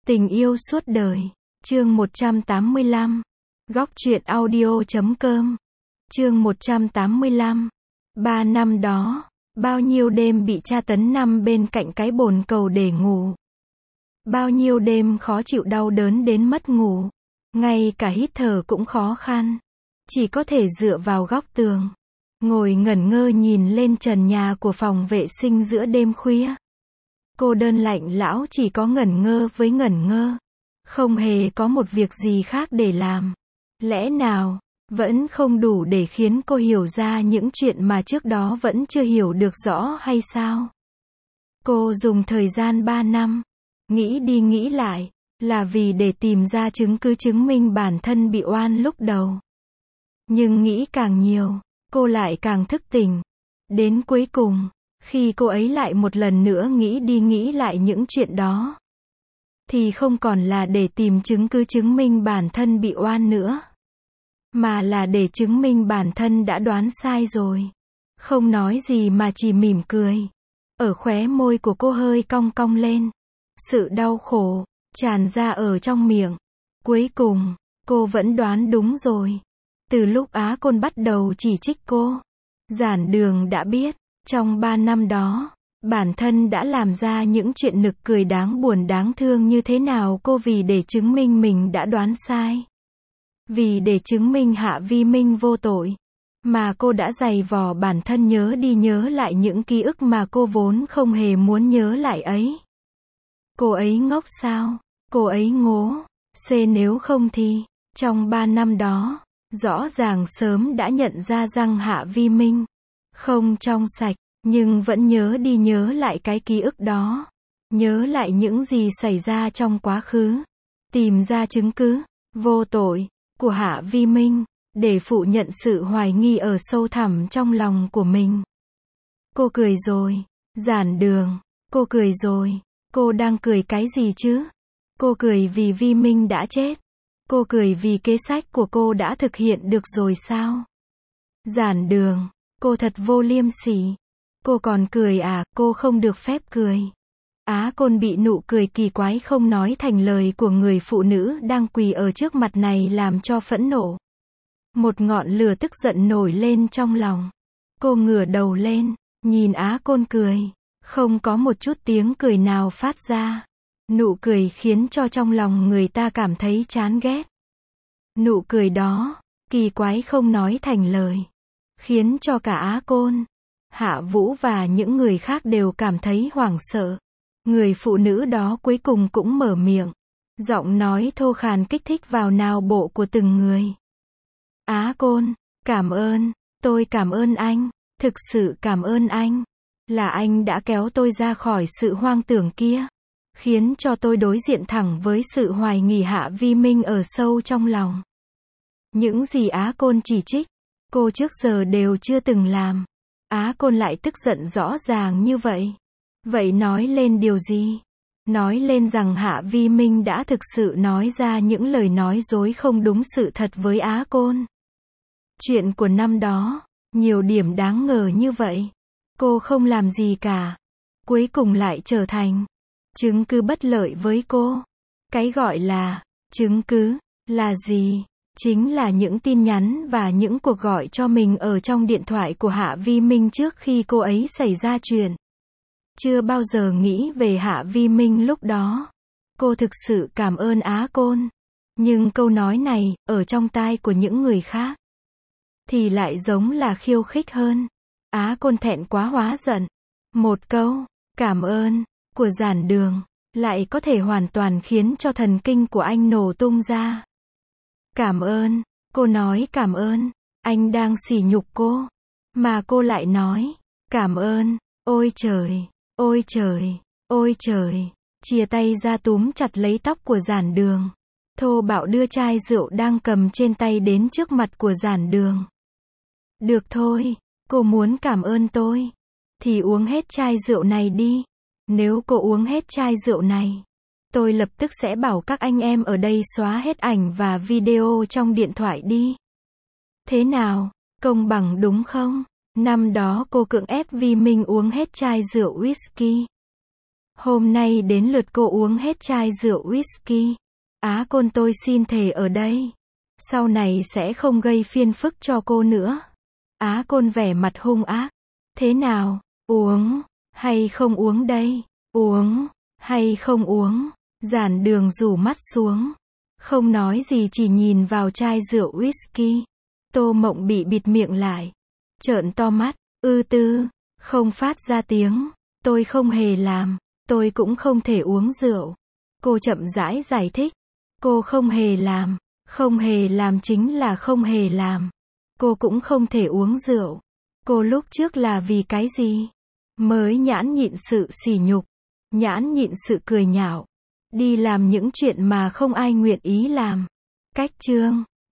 Tình yêu suốt đời. Chương 185. Góc truyện audio.com. Chương 185. 3 năm đó, bao nhiêu đêm bị tra tấn nằm bên cạnh cái bồn cầu để ngủ. Bao nhiêu đêm khó chịu đau đớn đến mất ngủ. Ngay cả hít thở cũng khó khăn. Chỉ có thể dựa vào góc tường. Ngồi ngẩn ngơ nhìn lên trần nhà của phòng vệ sinh giữa đêm khuya. Cô đơn lạnh lão chỉ có ngẩn ngơ với ngẩn ngơ. Không hề có một việc gì khác để làm. Lẽ nào, vẫn không đủ để khiến cô hiểu ra những chuyện mà trước đó vẫn chưa hiểu được rõ hay sao? Cô dùng thời gian 3 năm, nghĩ đi nghĩ lại, là vì để tìm ra chứng cứ chứng minh bản thân bị oan lúc đầu. Nhưng nghĩ càng nhiều, cô lại càng thức tỉnh. Đến cuối cùng, khi cô ấy lại một lần nữa nghĩ đi nghĩ lại những chuyện đó, thì không còn là để tìm chứng cứ chứng minh bản thân bị oan nữa, mà là để chứng minh bản thân đã đoán sai rồi. Không nói gì mà chỉ mỉm cười. Ở khóe môi của cô hơi cong cong lên. Sự đau khổ tràn ra ở trong miệng. Cuối cùng, cô vẫn đoán đúng rồi. Từ lúc Á Côn bắt đầu chỉ trích cô, Giản Đường đã biết, trong 3 năm đó, bản thân đã làm ra những chuyện nực cười đáng buồn đáng thương như thế nào. Cô vì để chứng minh mình đã đoán sai, vì để chứng minh Hạ Vi Minh vô tội, mà cô đã giày vò bản thân nhớ đi nhớ lại những ký ức mà cô vốn không hề muốn nhớ lại ấy. Cô ấy ngốc sao? Cô ấy ngố. Nếu không thì, trong 3 năm đó, rõ ràng sớm đã nhận ra rằng Hạ Vi Minh không trong sạch, nhưng vẫn nhớ đi nhớ lại cái ký ức đó. Nhớ lại những gì xảy ra trong quá khứ. Tìm ra chứng cứ vô tội của Hạ Vi Minh, để phủ nhận sự hoài nghi ở sâu thẳm trong lòng của mình. Cô cười rồi, Giản Đường, cô cười rồi. Cô đang cười cái gì chứ? Cô cười vì Vi Minh đã chết. Cô cười vì kế sách của cô đã thực hiện được rồi sao? Giản Đường, cô thật vô liêm sỉ. Cô còn cười à? Cô không được phép cười. Á Côn bị nụ cười kỳ quái không nói thành lời của người phụ nữ đang quỳ ở trước mặt này làm cho phẫn nộ. Một ngọn lửa tức giận nổi lên trong lòng. Cô ngửa đầu lên, nhìn Á Côn cười. Không có một chút tiếng cười nào phát ra. Nụ cười khiến cho trong lòng người ta cảm thấy chán ghét. Nụ cười đó, kỳ quái không nói thành lời, khiến cho cả Á Côn, Hạ Vũ và những người khác đều cảm thấy hoảng sợ. Người phụ nữ đó cuối cùng cũng mở miệng. Giọng nói thô khàn kích thích vào não bộ của từng người. Á Côn, cảm ơn, tôi cảm ơn anh, thực sự cảm ơn anh. Là anh đã kéo tôi ra khỏi sự hoang tưởng kia, khiến cho tôi đối diện thẳng với sự hoài nghi Hạ Vi Minh ở sâu trong lòng. Những gì Á Côn chỉ trích, cô trước giờ đều chưa từng làm. Á Côn lại tức giận rõ ràng như vậy. Vậy nói lên điều gì? Nói lên rằng Hạ Vi Minh đã thực sự nói ra những lời nói dối không đúng sự thật với Á Côn. Chuyện của năm đó, nhiều điểm đáng ngờ như vậy. Cô không làm gì cả. Cuối cùng lại trở thành chứng cứ bất lợi với cô. Cái gọi là chứng cứ là gì? Chính là những tin nhắn và những cuộc gọi cho mình ở trong điện thoại của Hạ Vi Minh trước khi cô ấy xảy ra chuyện. Chưa bao giờ nghĩ về Hạ Vi Minh lúc đó. Cô thực sự cảm ơn Á Côn. Nhưng câu nói này, ở trong tai của những người khác, thì lại giống là khiêu khích hơn. Á Côn thẹn quá hóa giận. Một câu, cảm ơn, của Giản Đường, lại có thể hoàn toàn khiến cho thần kinh của anh nổ tung ra. Cảm ơn, cô nói cảm ơn, anh đang sỉ nhục cô. Mà cô lại nói, cảm ơn, ôi trời, ôi trời, ôi trời. Chia tay ra túm chặt lấy tóc của Giản Đường. Thô bạo đưa chai rượu đang cầm trên tay đến trước mặt của Giản Đường. Được thôi, cô muốn cảm ơn tôi, thì uống hết chai rượu này đi. Nếu cô uống hết chai rượu này, tôi lập tức sẽ bảo các anh em ở đây xóa hết ảnh và video trong điện thoại đi. Thế nào, công bằng đúng không? Năm đó cô cưỡng ép Vi Minh uống hết chai rượu whisky. Hôm nay đến lượt cô uống hết chai rượu whisky. Á Côn tôi xin thề ở đây. Sau này sẽ không gây phiền phức cho cô nữa. Á Côn vẻ mặt hung ác. Thế nào, uống, hay không uống đây? Uống, hay không uống? Giản Đường rủ mắt xuống. Không nói gì chỉ nhìn vào chai rượu whisky. Tô Mộng bị bịt miệng lại. Trợn to mắt, không phát ra tiếng. Tôi không hề làm. Tôi cũng không thể uống rượu. Cô chậm rãi giải thích. Cô không hề làm. Không hề làm chính là không hề làm. Cô cũng không thể uống rượu. Cô lúc trước là vì cái gì? Mới nhãn nhịn sự sỉ nhục. Nhãn nhịn sự cười nhạo. Đi làm những chuyện mà không ai nguyện ý làm. Cách chương